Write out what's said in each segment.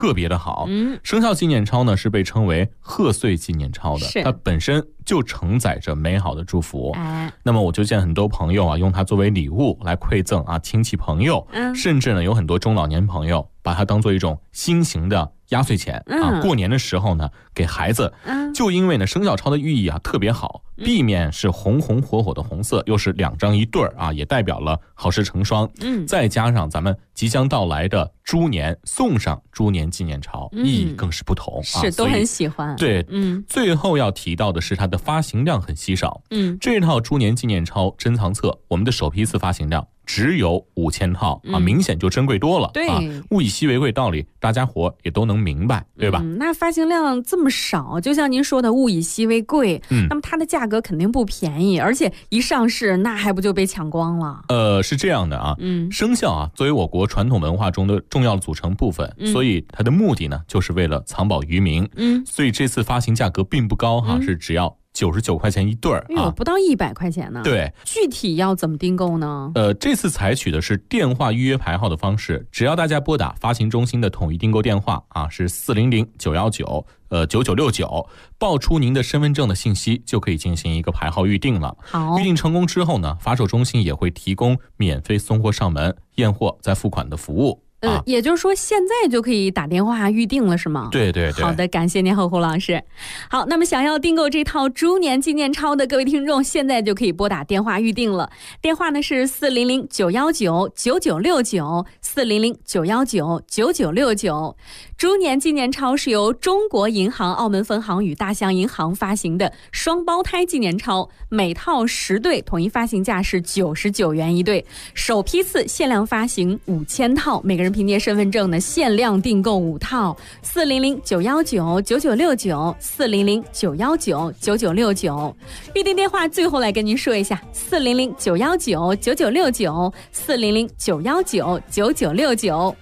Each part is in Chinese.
特别的好。生肖纪念钞呢是被称为贺岁纪念钞的，它本身就承载着美好的祝福。那么我就见很多朋友啊用它作为礼物来馈赠啊亲戚朋友，甚至呢有很多中老年朋友把它当做一种新型的压岁钱啊。过年的时候呢给孩子，就因为呢生肖钞的寓意啊特别好，避免是红红火火的红色，又是2张1对啊，也代表了好事成双。再加上咱们即将到来的猪年，送上猪年纪念钞，意义更是不同。 是都很喜欢。 对，最后要提到的是它的发行量很稀少。这套猪年纪念钞珍藏册，我们的首批次发行量只有5000套啊，明显就珍贵多了。 对， 物以稀为贵道理，大家伙也都能明白，对吧？ 那发行量这么少，就像您说的物以稀为贵，那么它的价格肯定不便宜，而且一上市那还不就被抢光了？ 是这样的啊，生肖啊作为我国传统文化中的重要组成部分，所以它的目的呢就是为了藏宝于民。所以这次发行价格并不高哈，是只要99块钱1对啊， 不到100块钱呢。 对， 具体要怎么订购呢？ 这次采取的是电话预约排号的方式，只要大家拨打发行中心的统一订购电话啊，是400-919-9969，报出您的身份证的信息，就可以进行一个排号预定了。 好， 预定成功之后呢，发售中心也会提供免费送货上门、验货再付款的服务。 也就是说现在就可以打电话预定了是吗？ 对对对。 好的，感谢您胡老师。好，那么想要订购这套猪年纪念钞的各位听众，现在就可以拨打电话预定了。电话呢是400-919-9969，400-919-9969。猪年纪念钞是由中国银行澳门分行与大象银行发行的双胞胎纪念钞，每套10对，统一发行价是99元1对，首批次限量发行5000套，每个人凭借身份证呢限量订购5套。400-919-9969，400-919-9969。预订电话最后来跟您说一下，400-919-9969，400-919-9969。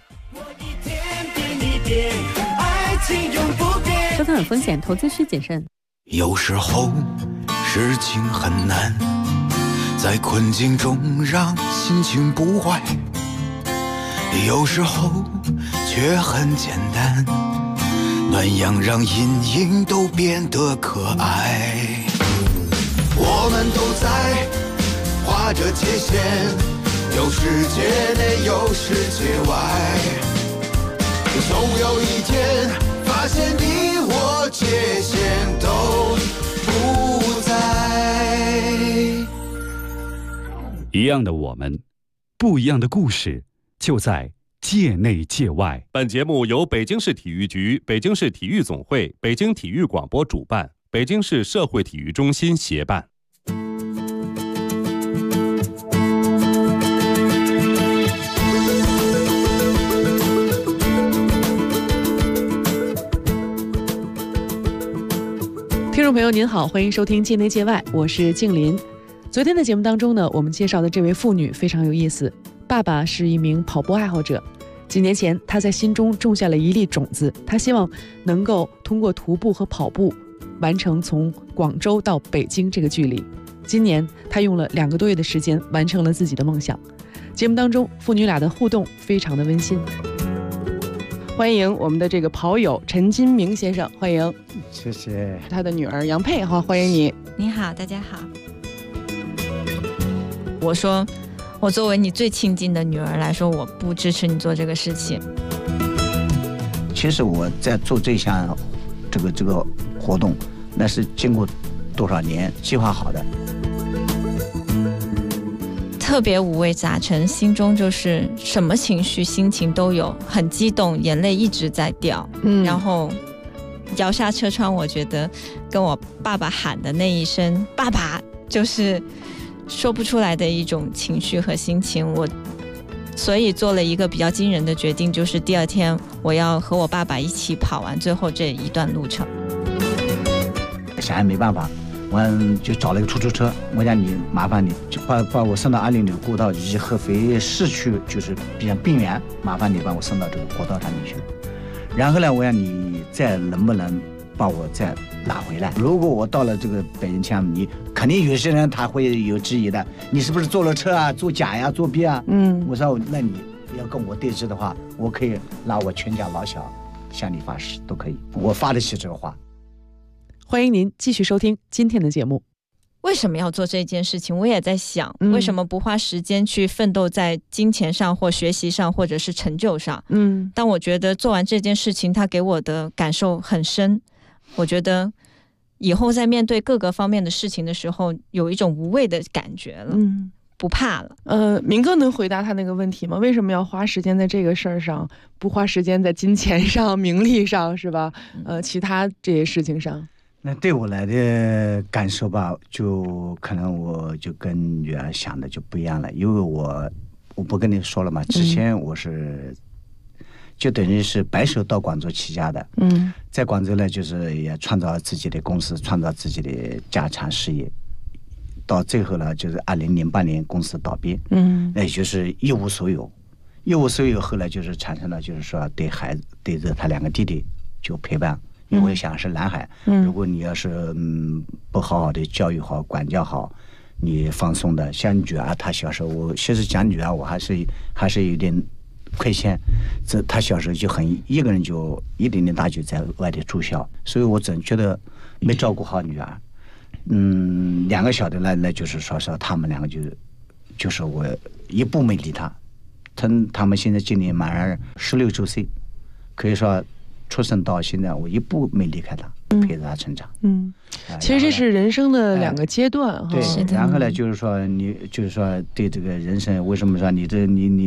收看有风险，投资需谨慎。 有时候事情很难，在困境中让心情不坏，有时候却很简单，暖阳让阴影都变得可爱。我们都在画着界限，有世界内有世界外，总有一天发现你我界限都不在。 一样的我们，不一样的故事，就在界内界外。 本节目由北京市体育局、北京市体育总会、北京体育广播主办，北京市社会体育中心协办。 听众朋友您好，欢迎收听界内界外，我是静林。昨天的节目当中呢，我们介绍的这位妇女非常有意思，爸爸是一名跑步爱好者。几年前他在心中种下了一粒种子，他希望能够通过徒步和跑步完成从广州到北京这个距离。今年他用了2个多月的时间完成了自己的梦想。节目当中父女俩的互动非常的温馨。欢迎我们的这个跑友陈金明先生，欢迎。 谢谢。 他的女儿杨佩，好，欢迎你。 你好，大家好。我说，我作为你最亲近的女儿来说，我不支持你做这个事情。 其实我在做这项这个活动，那是经过多少年计划好的。 特别五味杂陈，心中就是什么情绪心情都有，很激动，眼泪一直在掉，然后摇下车窗，我觉得跟我爸爸喊的那一声爸爸就是说不出来的一种情绪和心情。我所以做了一个比较惊人的决定，就是第2天我要和我爸爸一起跑完最后这一段路程。 想也没办法，我就找了一个出租车，我讲你麻烦你就把我送到206国道以及合肥市区，就是比较边缘，麻烦你把我送到这个国道上面去。然后呢，我想你再能不能把我再拿回来？如果我到了这个北京腔，你肯定有些人他会有质疑的，你是不是坐了车啊，作假呀，作弊啊？我说那你要跟我对峙的话，我可以拿我全家老小向你发誓都可以，我发得起这个话。 欢迎您继续收听今天的节目。 为什么要做这件事情？我也在想，为什么不花时间去奋斗在金钱上或学习上或者是成就上？但我觉得做完这件事情，它给我的感受很深。我觉得以后在面对各个方面的事情的时候，有一种无畏的感觉了，不怕了。 明哥能回答他那个问题吗？为什么要花时间在这个事儿上，不花时间在金钱上、名利上，是吧？其他这些事情上。 那对我来的感受吧，就可能我就跟女儿想的就不一样了，因为我不跟你说了嘛，之前我是就等于是白手到广州起家的，在广州呢，就是也创造自己的公司，创造自己的家产事业，到最后呢，就是2008年公司倒闭，那也就是一无所有，后来就是产生了，就是说对孩子，对着他2个弟弟就陪伴。因为想是男孩，如果你要是不好好的教育好、管教好，你放松的，像女儿她小时候，我其实讲女儿我还是有点亏欠，她小时候就一个人就1年大就在外地住校，所以我总觉得没照顾好女儿。2个小的那就是说他们2个就是我一步没离他，他们现在今年马上16周岁，可以说。出生到现在，我一步没离开他，陪着他成长。 其实这是人生的2个阶段哈。 对，然后呢，就是说对这个人生，为什么说你这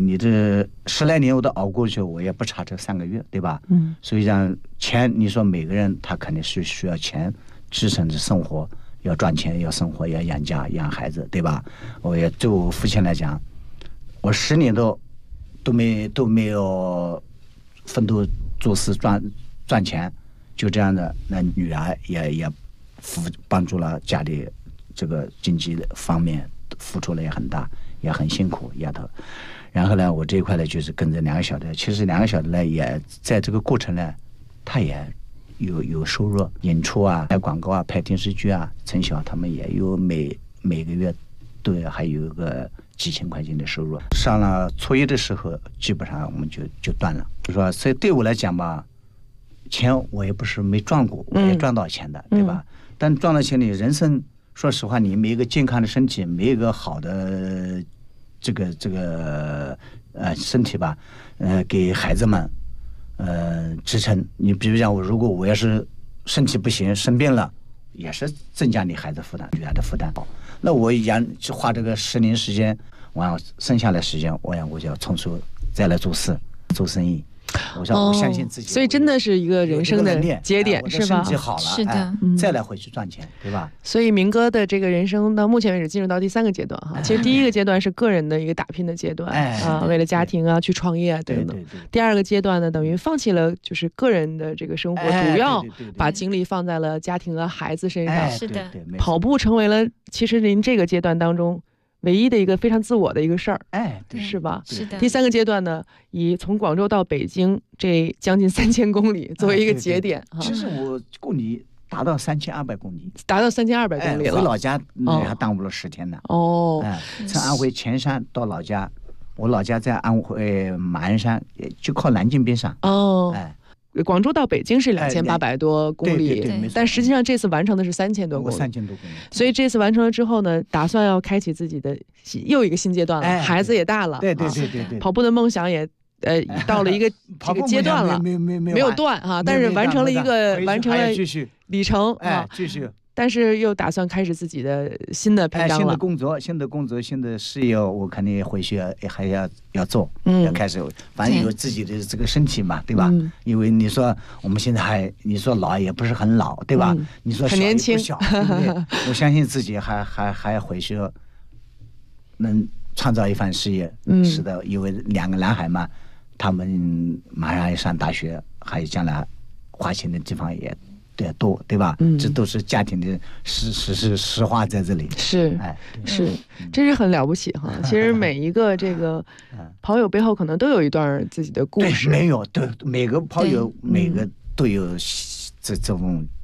10来年我都熬过去，我也不差这3个月，对吧？所以讲钱，你说每个人他肯定是需要钱支撑着生活，要赚钱，要生活，要养家养孩子，对吧？我也对我父亲来讲，我10年都没有奋斗。做事赚钱，就这样的，那女儿也帮助了家里这个经济的方面，付出了也很大，也很辛苦丫头。然后呢，我这一块呢就是跟着2个小的，其实2个小的呢也在这个过程呢，他也有收入，演出啊、拍广告啊、拍电视剧啊，陈晓他们也有每个月都还有个几千块钱的收入。上了初一的时候，基本上我们就断了。就说，所以对我来讲吧，钱我也不是没赚过，我也赚到钱的，对吧？但赚到钱里，人生说实话，你没一个健康的身体，没一个好的这个身体吧，给孩子们支撑。你比如讲，如果我要是身体不行，生病了，也是增加你孩子负担、女儿的负担。那我就花这个10年时间，我剩下的时间，我就要重新再来做事、做生意。我相信自己， 所以真的是一个人生的节点，是吧？ 身体好了， 是的， 再来回去赚钱，对吧？ 所以明哥的这个人生到目前为止进入到第3个阶段哈。其实第1个阶段是个人的一个打拼的阶段啊，为了家庭啊去创业啊等等。第2个阶段呢，等于放弃了就是个人的这个生活，主要把精力放在了家庭和孩子身上。 是的， 跑步成为了其实您这个阶段当中唯一的一个非常自我的一个事儿，是吧？ 是的。 第3个阶段呢，以从广州到北京这将近3000公里作为一个节点。 其实我公里达到3200公里， 达到3200公里了。 回老家还耽误了10天呢。从安徽潜山到老家，我老家在安徽马鞍山，就靠南京边上。 广州到北京是2800多公里， 对， 但实际上这次完成的是3000多公里。 3000多公里。 所以这次完成了之后呢，打算要开启自己的又一个新阶段了。孩子也大了， 对， 跑步的梦想也到了一个这个阶段了，没有断哈，但是完成了里程啊， 继续。 但是又打算开始自己的新的篇章了。 新的工作，新的事业，我肯定回去还要做，要开始，反正有自己的这个身体嘛，对吧？因为你说我们现在你说老也不是很老，对吧？你说很年轻， 小，对不对？我相信自己还回去能创造一番事业。是的，因为2个男孩嘛，他们马上要上大学，还有将来花钱的地方也多，对吧？这都是家庭的实话在这里。 是，真是很了不起哈！其实每一个这个跑友背后可能都有一段自己的故事。 对，每个跑友每个都有这种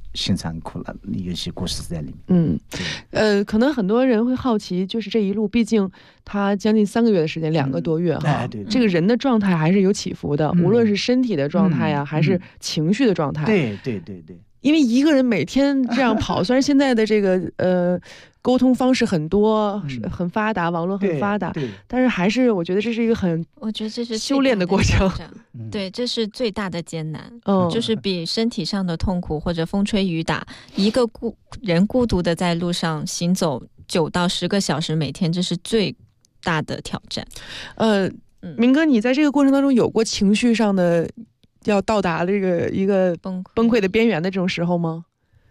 辛酸苦辣有些故事在里面。 可能很多人会好奇，就是这一路，毕竟他将近3个月的时间，2个多月哈，这个人的状态还是有起伏的，无论是身体的状态呀，还是情绪的状态。 对。 因为一个人每天这样跑，虽然现在的这个沟通方式很多，很发达，网络很发达，但是还是我觉得这是一个我觉得这是修炼的过程。 对，这是最大的艰难，就是比身体上的痛苦或者风吹雨打，一个人孤独的在路上行走9到10个小时每天，这是最大的挑战。 明哥，你在这个过程当中有过情绪上的要到达这个一个崩溃的边缘的这种时候吗？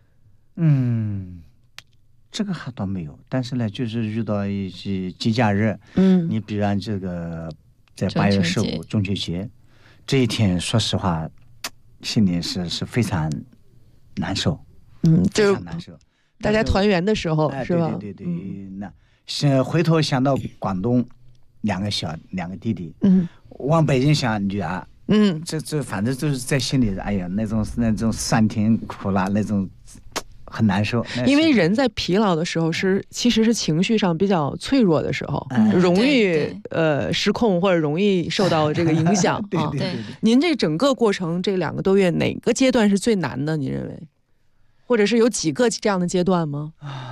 这个还倒没有，但是呢，就是遇到一些节假日，你比如这个在8月15中秋节这一天，说实话，心里是非常难受，非常难受。 大家团圆的时候，是吧？ 对，那回头想到广东两个弟弟，往北京想女儿，这反正就是在心里，哎呀，那种酸甜苦辣那种。很难受， 因为人在疲劳的时候其实是情绪上比较脆弱的时候，容易失控或者容易受到这个影响。 对。 您这整个过程这2个多月，哪个阶段是最难的？您认为，或者是有几个这样的阶段吗？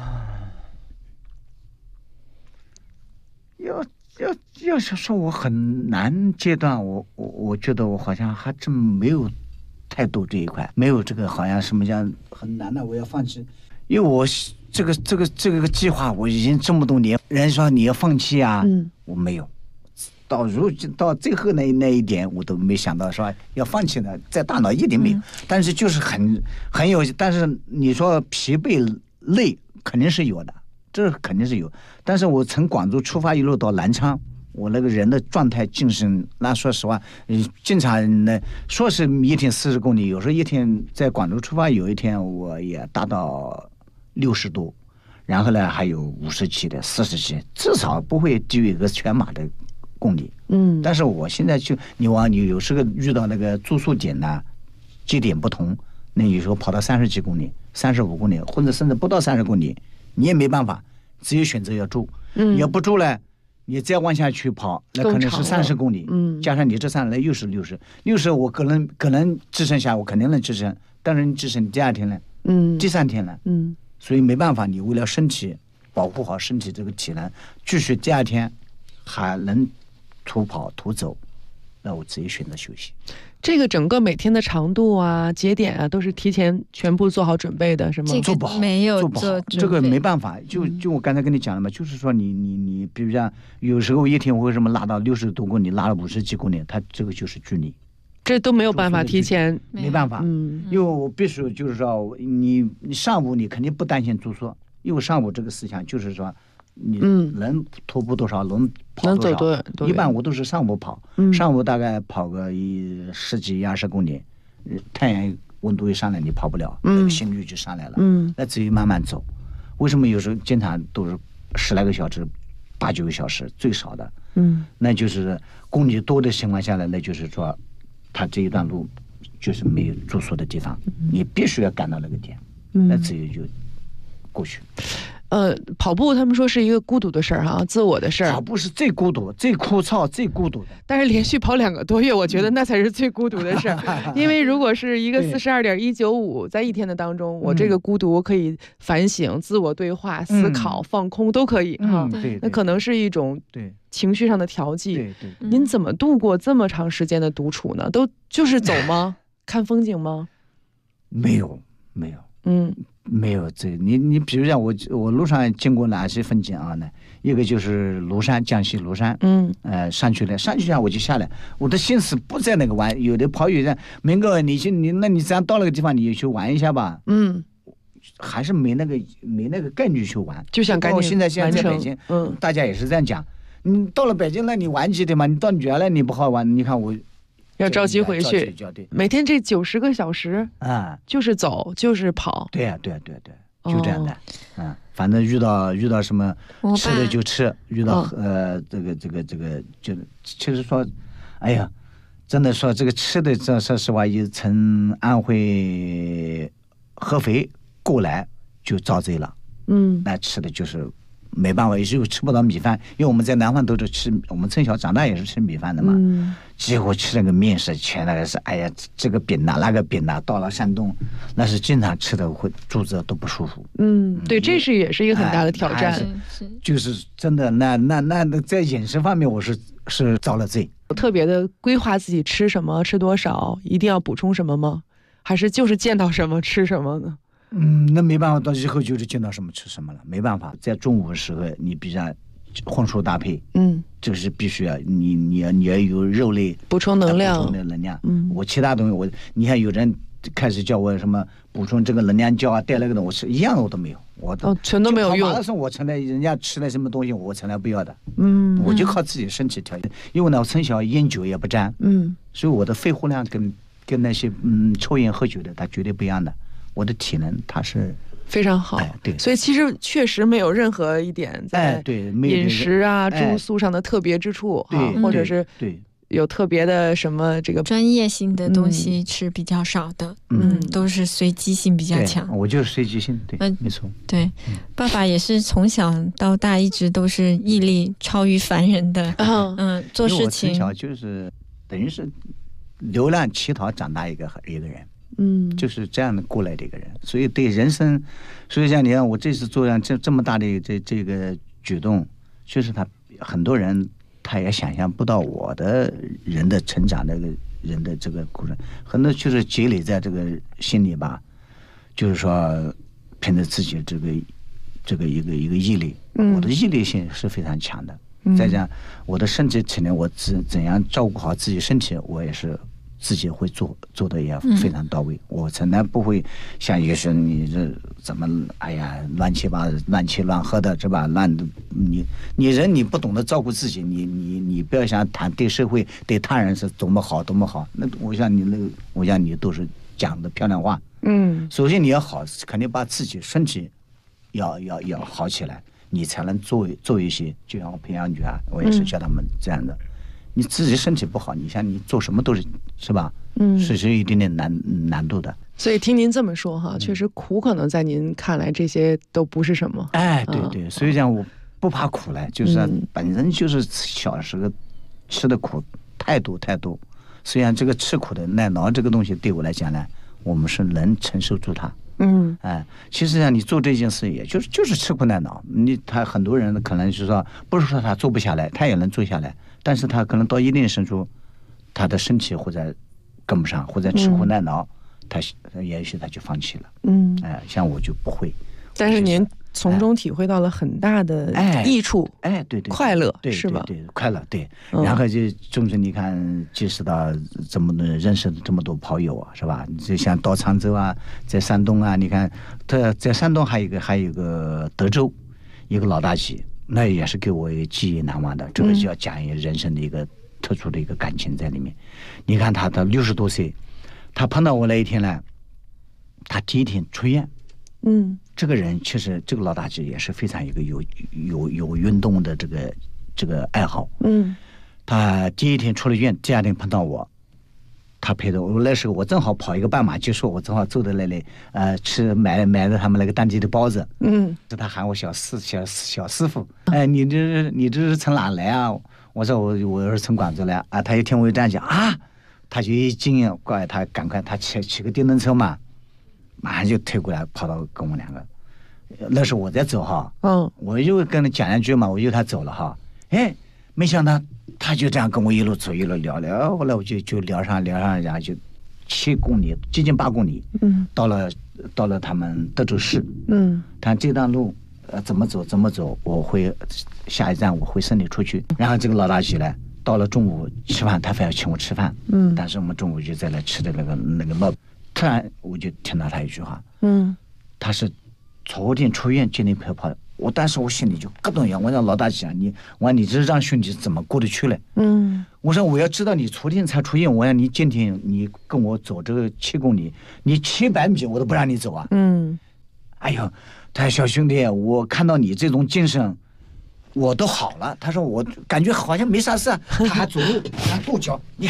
要是说我很难阶段，我觉得我好像还真没有。态度这一块没有这个，好像什么样很难的，我要放弃，因为我这个计划我已经这么多年，人说你要放弃啊，我没有，到最后那一点我都没想到说要放弃的，在大脑一点没有，但是就是很有，但是你说疲惫累肯定是有的，这肯定是有，但是我从广州出发一路到南昌。我那个人的状态精神，那说实话，经常呢说是一天40公里，有时候一天在广州出发，有一天我也达到60多，然后呢还有50几的、40几，至少不会低于一个全马的公里。但是我现在你有时候遇到那个住宿点呢，节点不同，那有时候跑到30几公里、35公里，或者甚至不到30公里，你也没办法，只有选择要住。要不住呢？你再往下去跑，那可能是30公里，加上你这3来又是60，我可能支撑下，我肯定能支撑，但是你支撑第2天呢，第3天呢，所以没办法，你为了身体保护好身体这个体能，继续第2天还能徒跑徒走，那我直接选择休息。 这个整个每天的长度啊、节点啊，都是提前全部做好准备的，是吗？ 做不好， 没有做不好，这个没办法。就我刚才跟你讲了嘛，就是说你，比如像有时候一天我为什么拉到60多公里，拉了50几公里，它这个就是距离， 这都没有办法提前， 没办法。因为我必须就是说，你上午你肯定不担心住宿，因为上午这个思想就是说。你能徒步多少，能跑多少？一般我都是上午跑，上午大概跑个10几20公里，太阳温度一上来，你跑不了，那个心率就上来了。那只有慢慢走。为什么有时候经常都是10来个小时、8、9个小时最少的？那就是公里多的情况下来，那就是说，他这一段路就是没有住宿的地方，你必须要赶到那个点，那只有就过去。 跑步他们说是一个孤独的事儿哈，自我的事儿。 跑步是最孤独、最枯燥、最孤独的。 但是连续跑2个多月，我觉得那才是最孤独的事儿。因为如果是一个42.195，在一天的当中，我这个孤独我可以反省、自我对话、思考、放空都可以哈。那可能是一种情绪上的调剂。您怎么度过这么长时间的独处呢？都就是走吗？看风景吗？ 没有。没有这你比如讲我路上经过哪些风景啊呢？一个就是庐山，江西庐山，上去下我就下来，我的心思不在那个玩，有的跑有的明哥你那你这样到那个地方你去玩一下吧，还是没那个概率去玩， 就想赶紧现在在北京，大家也是这样讲，你到了北京那你玩几天嘛？你到原来你不好玩，你看我。 要着急回去，每天这90个小时啊，就是走就是跑。 对呀，就这样的。反正遇到什么吃的就吃，遇到这个就其实说，哎呀，真的说这个吃的，这说实话，也从安徽合肥过来就遭罪了。那吃的就是没办法，也是吃不到米饭，因为我们在南方都是吃，我们从小长大也是吃米饭的嘛。结果吃那个面食，全那个是，哎呀，这个饼啊，那个饼啊，到了山东，那是经常吃的会肚子都不舒服。 对，这是也是一个很大的挑战。 就是真的，那在饮食方面，我是遭了罪。 特别的规划自己吃什么，吃多少，一定要补充什么吗？还是就是见到什么吃什么呢？ 那没办法，到以后就是见到什么吃什么了，没办法。在中午的时候，你必须要荤素搭配，这是必须要，你要有肉类补充能量， 我其他东西你看有人开始叫我什么补充这个能量胶啊，带那个的，我吃一样的我都没有，我全都没有用。 马拉松我从来人家吃的什么东西我从来不要的，我就靠自己身体条件，因为呢我从小烟酒也不沾，所以我的肺活量跟那些抽烟喝酒的他绝对不一样的。我的体能它是非常好， 对， 所以其实确实没有任何一点在饮食啊、住宿上的特别之处或者是有特别的什么这个专业性的东西是比较少的，都是随机性比较强。 我就是随机性，对，没错。 对，爸爸也是从小到大一直都是毅力超于凡人的，做事情。 我从小就是等于是流浪乞讨长大一个人。就是这样的过来的一个人，所以对人生，所以像你看我这次做这么大的这个举动，就是他很多人他也想象不到我的人的成长，这个人的这个过程，很多就是积累在这个心里吧，就是说凭着自己这个一个毅力，我的毅力性是非常强的。再讲我的身体体能，我怎样照顾好自己身体，我也是。自己会做的也非常到位，我从来不会像有些你这怎么哎呀乱七乱喝的是吧？你人你不懂得照顾自己，你不要想谈对社会对他人是多么好多么好。那我想你都是讲的漂亮话。首先你要好，肯定把自己身体要好起来，你才能做一些，就像我培养局啊，我也是教他们这样的。你自己身体不好，你像你做什么都是吧？是有一点点难度的。 所以听您这么说哈，确实苦可能在您看来这些都不是什么。 对，所以讲我不怕苦来，就是本身就是小时候吃的苦太多。虽然这个吃苦的耐劳这个东西对我来讲呢，我们是能承受住它。其实你做这件事也就是吃苦耐劳。他很多人可能是说，不是说他做不下来，他也能做下来。但是他可能到一定程度，他的身体或者跟不上，或者吃苦耐劳，他也许他就放弃了。像我就不会。 但是您从中体会到了很大的益处， 对， 快乐，是吧？ 对，快乐，对。然后就是你看，结识到这么多认识这么多跑友啊，是吧？就像到常州啊，在山东啊，你看，在山东还有一个德州，一个老大姐。那也是给我记忆难忘的，这个就要讲一人生的一个特殊的一个感情在里面。你看他60多岁，他碰到我那一天呢，他第一天出院。这个人其实这个老大姐也是非常一个有运动的这个爱好。他第一天出了院，第二天碰到我。他陪着我，那时候我正好跑一个半马结束，我正好坐在那里，买了他们那个当地的包子。他喊我小师傅，你这是从哪来啊？我说我是从广州来啊。他一听我这样讲啊，他就一惊，怪他赶快他骑个电动车嘛，马上就推过来跑到跟我两个。那时候我在走哈，我又跟他讲两句嘛，我又他走了哈，没想到。他就这样跟我一路走一路聊，后来我就聊上，然后就7公里，接近8公里，到了他们德州市，他这段路怎么走，我会下一站我会送你出去。然后这个老大姐呢，到了中午吃饭，他非要请我吃饭，但是我们中午就在那吃的那个烙，突然我就听到他一句话，他是昨天出院今天跑。但是我心里就咯噔一样，我让老大姐你这让兄弟怎么过得去了？我说我要知道你昨天才出院，我让你今天你跟我走这个7公里，你700米我都不让你走啊！哎呦，他说小兄弟，我看到你这种精神，我都好了。他说我感觉好像没啥事，他还走路，还跺脚，你看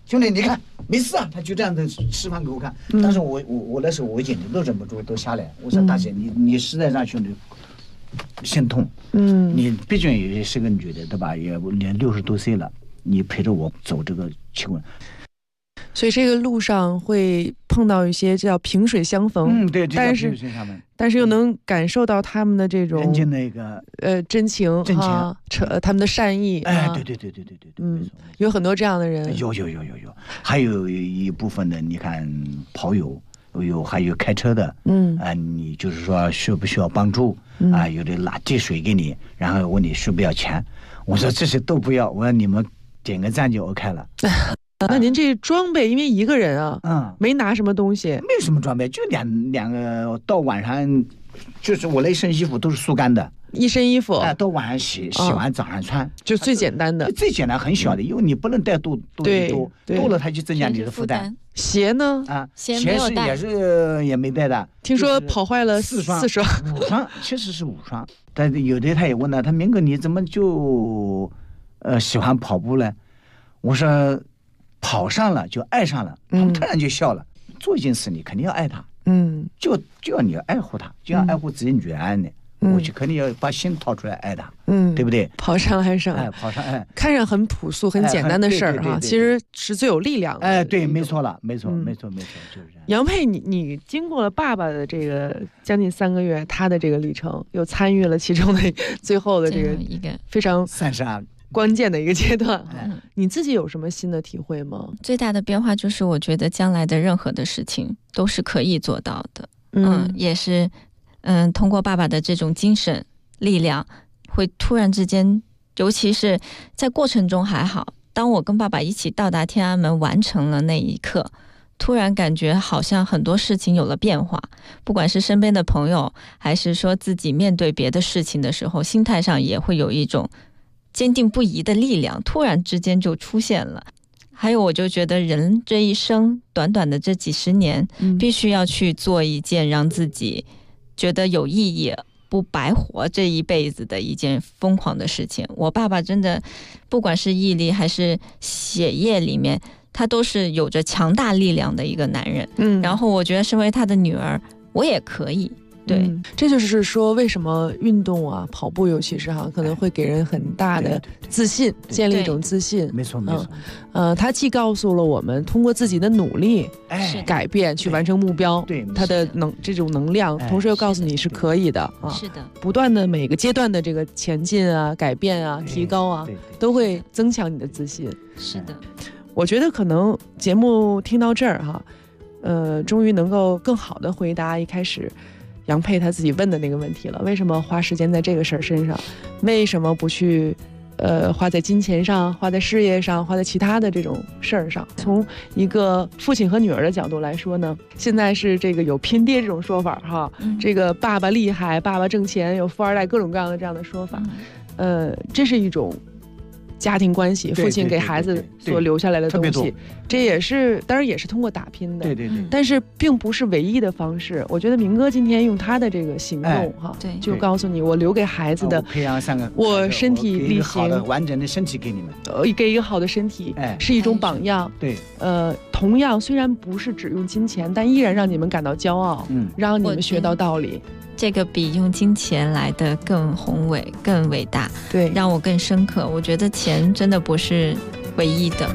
兄弟你看没事啊，他就这样子示范给我看。但是我那时候我眼睛都忍不住都下来，我说大姐你实在让兄弟心痛。你毕竟也是个女的对吧？也60多岁了，你陪着我走这个气温。 所以这个路上会碰到一些叫萍水相逢， 对， 但是又能感受到他们的这种人间的一个真情啊，他们的善意。对，有很多这样的人。 有，还有一部分的，你看跑友，还有开车的，你就是说需不需要帮助啊？有的递水给你，然后问你需不要钱，我说这些都不要，我说你们点个赞就 OK 了。 那您这装备，因为一个人啊，没拿什么东西， 没什么装备，就两个，到晚上，就是我那一身衣服都是速干的， 一身衣服， 到晚上洗完早上穿， 就最简单的， 最简单很小的，因为你不能带多了它就增加你的负担。 鞋呢？ 鞋也没带的。 听说跑坏了4双 ，5双，其实是5双。但是有的他也问了，他明哥你怎么就喜欢跑步呢？我说。跑上了就爱上了，他们突然就笑了。做一件事你肯定要爱他，就要你要爱护他，就像爱护自己女儿呢。我就肯定要把心掏出来爱他，对不对？ 跑上爱上，看上很朴素、很简单的事儿哈，其实是最有力量的。 对，没错了，没错，就是这样。 杨佩，你经过了爸爸的这个将近3个月，他的这个历程，又参与了其中的最后的这个一个非常 32。 关键的一个阶段，你自己有什么新的体会吗？ 最大的变化就是，我觉得将来的任何的事情都是可以做到的。也是，通过爸爸的这种精神力量，会突然之间，尤其是在过程中还好，当我跟爸爸一起到达天安门完成了那一刻，突然感觉好像很多事情有了变化，不管是身边的朋友，还是说自己面对别的事情的时候，心态上也会有一种坚定不移的力量突然之间就出现了。还有我就觉得人这一生短短的这几十年，必须要去做一件让自己觉得有意义不白活这一辈子的一件疯狂的事情。我爸爸真的不管是毅力还是血液里面，他都是有着强大力量的一个男人。然后我觉得身为他的女儿，我也可以。对， 这就是说为什么运动啊，跑步尤其是可能会给人很大的自信，建立一种自信。 没错。 他既告诉了我们通过自己的努力改变去完成目标，他的这种能量，同时又告诉你是可以的是的， 不断的每个阶段的这个前进啊、改变啊、提高啊，都会增强你的自信。 是的， 我觉得可能节目听到这儿终于能够更好的回答一开始杨佩他自己问的那个问题了，为什么花时间在这个事儿身上？为什么不去花在金钱上，花在事业上，花在其他的这种事儿上？从一个父亲和女儿的角度来说呢，现在是这个有拼爹这种说法这个爸爸厉害，爸爸挣钱，有富二代，各种各样的这样的说法。这是一种家庭关系，父亲给孩子所留下来的东西，这也是当然也是通过打拼的，但是并不是唯一的方式。我觉得明哥今天用他的这个行动就告诉你，我留给孩子的， 培养3个， 我身体力行， 好的完整的身体给你们， 给一个好的身体，是一种榜样。 对， 同样虽然不是只用金钱，但依然让你们感到骄傲，让你们学到道理。 这个比用金钱来的更宏伟、更伟大， 对， 让我更深刻。我觉得钱真的不是唯一的。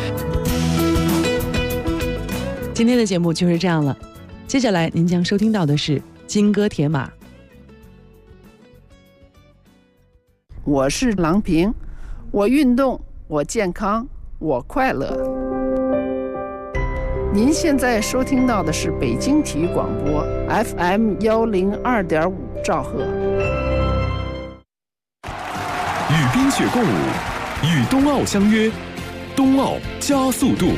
今天的节目就是这样了，接下来您将收听到的是金戈铁马。 我是郎平，我运动，我健康，我快乐。您现在收听到的是北京体育广播 FM 102.5兆赫。 与冰雪共舞，与冬奥相约，冬奥加速度。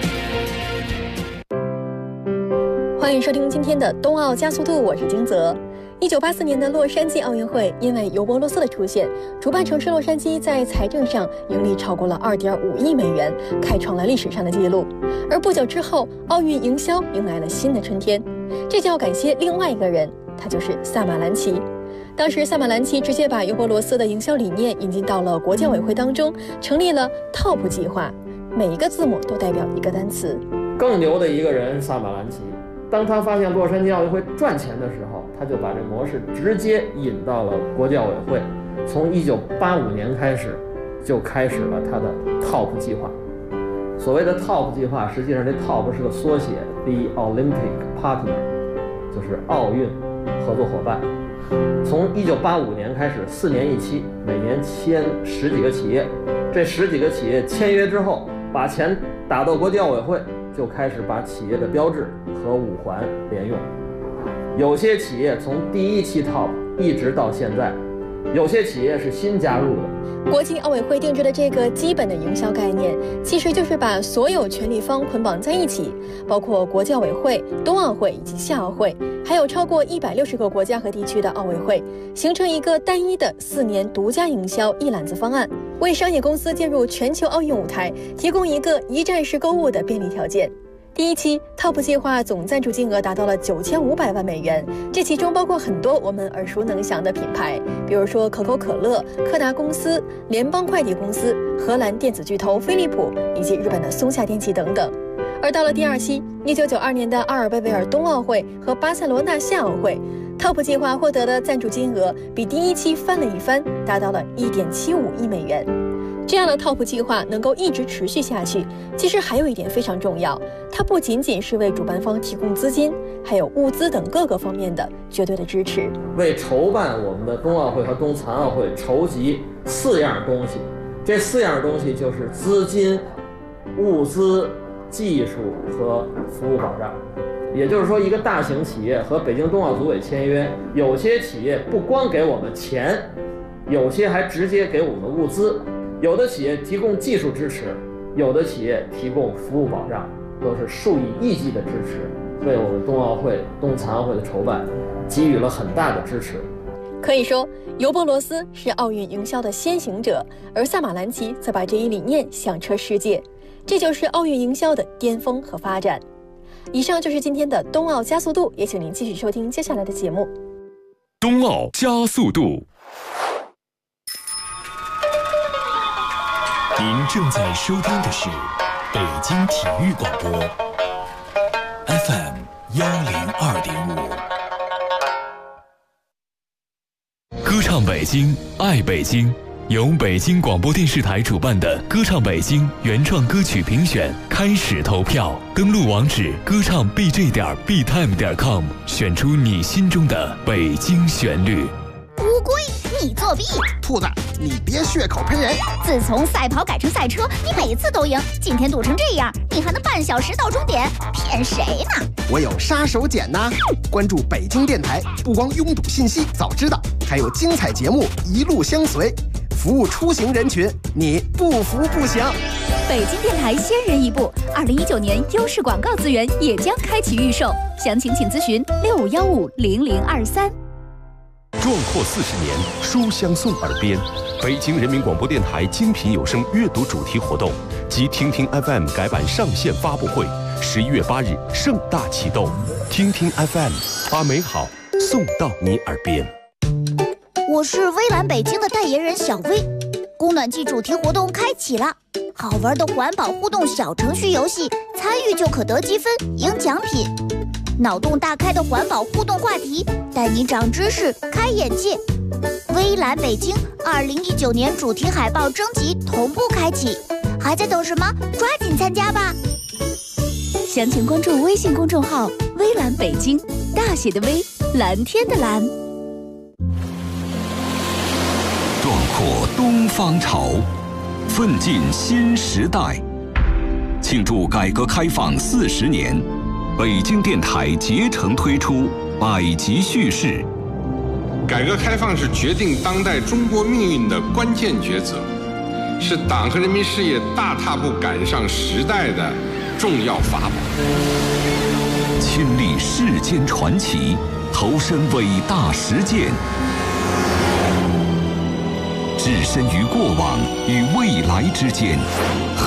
欢迎收听今天的冬奥加速度，我是金泽。1984年的洛杉矶奥运会，因为尤伯罗斯的出现，主办城市洛杉矶在财政上盈利超过了2.5亿美元，开创了历史上的纪录。而不久之后，奥运营销迎来了新的春天，这就要感谢另外一个人，他就是萨马兰奇。当时萨马兰奇直接把尤伯罗斯的营销理念引进到了国教委会当中，成立了 TOP 计划， 每一个字母都代表一个单词。 更牛的一个人是萨马兰奇，当他发现洛杉矶奥运会赚钱的时候，他就把这模式直接引到了国际奥委会。从1985年开始，就开始了他的 TOP 计划。所谓的 TOP 计划，实际上这 TOP 是个缩写 ，The Olympic Partner， 就是奥运合作伙伴。从1985年开始，4年一期，每年签10几个企业。这10几个企业签约之后，把钱打到国际奥委会，就开始把企业的标志和5环连用。有些企业从第1期 TOP 一直到现在，有些企业是新加入的。 国际奥委会定制的这个基本的营销概念，其实就是把所有权利方捆绑在一起，包括国际奥委会、冬奥会以及夏奥会，还有超过160个国家和地区的奥委会，形成一个单一的4年独家营销一揽子方案，为商业公司进入全球奥运舞台提供一个一站式购物的便利条件。第1期 TOP 计划总赞助金额达到了9500万美元，这其中包括很多我们耳熟能详的品牌，比如说可口可乐、柯达公司、联邦快递公司、荷兰电子巨头飞利浦以及日本的松下电器等等。而到了第2期，1992年的阿尔贝维尔冬奥会和巴塞罗那夏奥会， TOP 计划获得的赞助金额比第1期翻了一番，达到了1.75亿美元。这样的 TOP 计划能够一直持续下去，其实还有一点非常重要，它不仅仅是为主办方提供资金，还有物资等各个方面的绝对的支持。 为筹办我们的冬奥会和冬残奥会筹集4样东西，这4样东西就是资金、物资、技术和服务保障。也就是说，一个大型企业和北京冬奥组委签约，有些企业不光给我们钱，有些还直接给我们物资。有的企业提供技术支持，有的企业提供服务保障，都是数以亿计的支持，为我们冬奥会、冬残奥会的筹办给予了很大的支持。 可以说，尤伯罗斯是奥运营销的先行者，而萨马兰奇则把这一理念响彻世界，这就是奥运营销的巅峰和发展。以上就是今天的冬奥加速度，也请您继续收听接下来的节目。 冬奥加速度。您正在收听的是北京体育广播 FM 102.5。歌唱北京，爱北京，由北京广播电视台主办的歌唱北京原创歌曲评选开始投票，登录网址歌唱 bj.btime.com， 选出你心中的北京旋律。 乌龟，你作弊！ 兔子，你别血口喷人！ 自从赛跑改成赛车，你每次都赢，今天堵成这样，你还能半小时到终点，骗谁呢？ 我有杀手锏呐！关注北京电台，不光拥堵信息早知道，还有精彩节目一路相随，服务出行人群，你不服不行。 北京电台先人一步，2019年优势广告资源也将开启预售，详情请咨询65150023。 壮阔40年，书香送耳边。北京人民广播电台精品有声阅读主题活动及听听 FM 改版上线发布会，11月8日盛大启动。听听 FM， 把美好送到你耳边。 我是微蓝北京的代言人小薇，供暖季主题活动开启了，好玩的环保互动小程序游戏，参与就可得积分，赢奖品。脑洞大开的环保互动话题，带你长知识、开眼界。微蓝北京2019年主题海报征集同步开启，还在等什么？抓紧参加吧！详情关注微信公众号“微蓝北京”，大写的微，蓝天的蓝。 壮阔东方潮，奋进新时代。庆祝改革开放40年。北京电台竭诚推出百集叙事。 改革开放是决定当代中国命运的关键抉择，是党和人民事业大踏步赶上时代的重要法宝。 亲历世间传奇，投身伟大实践，置身于过往与未来之间。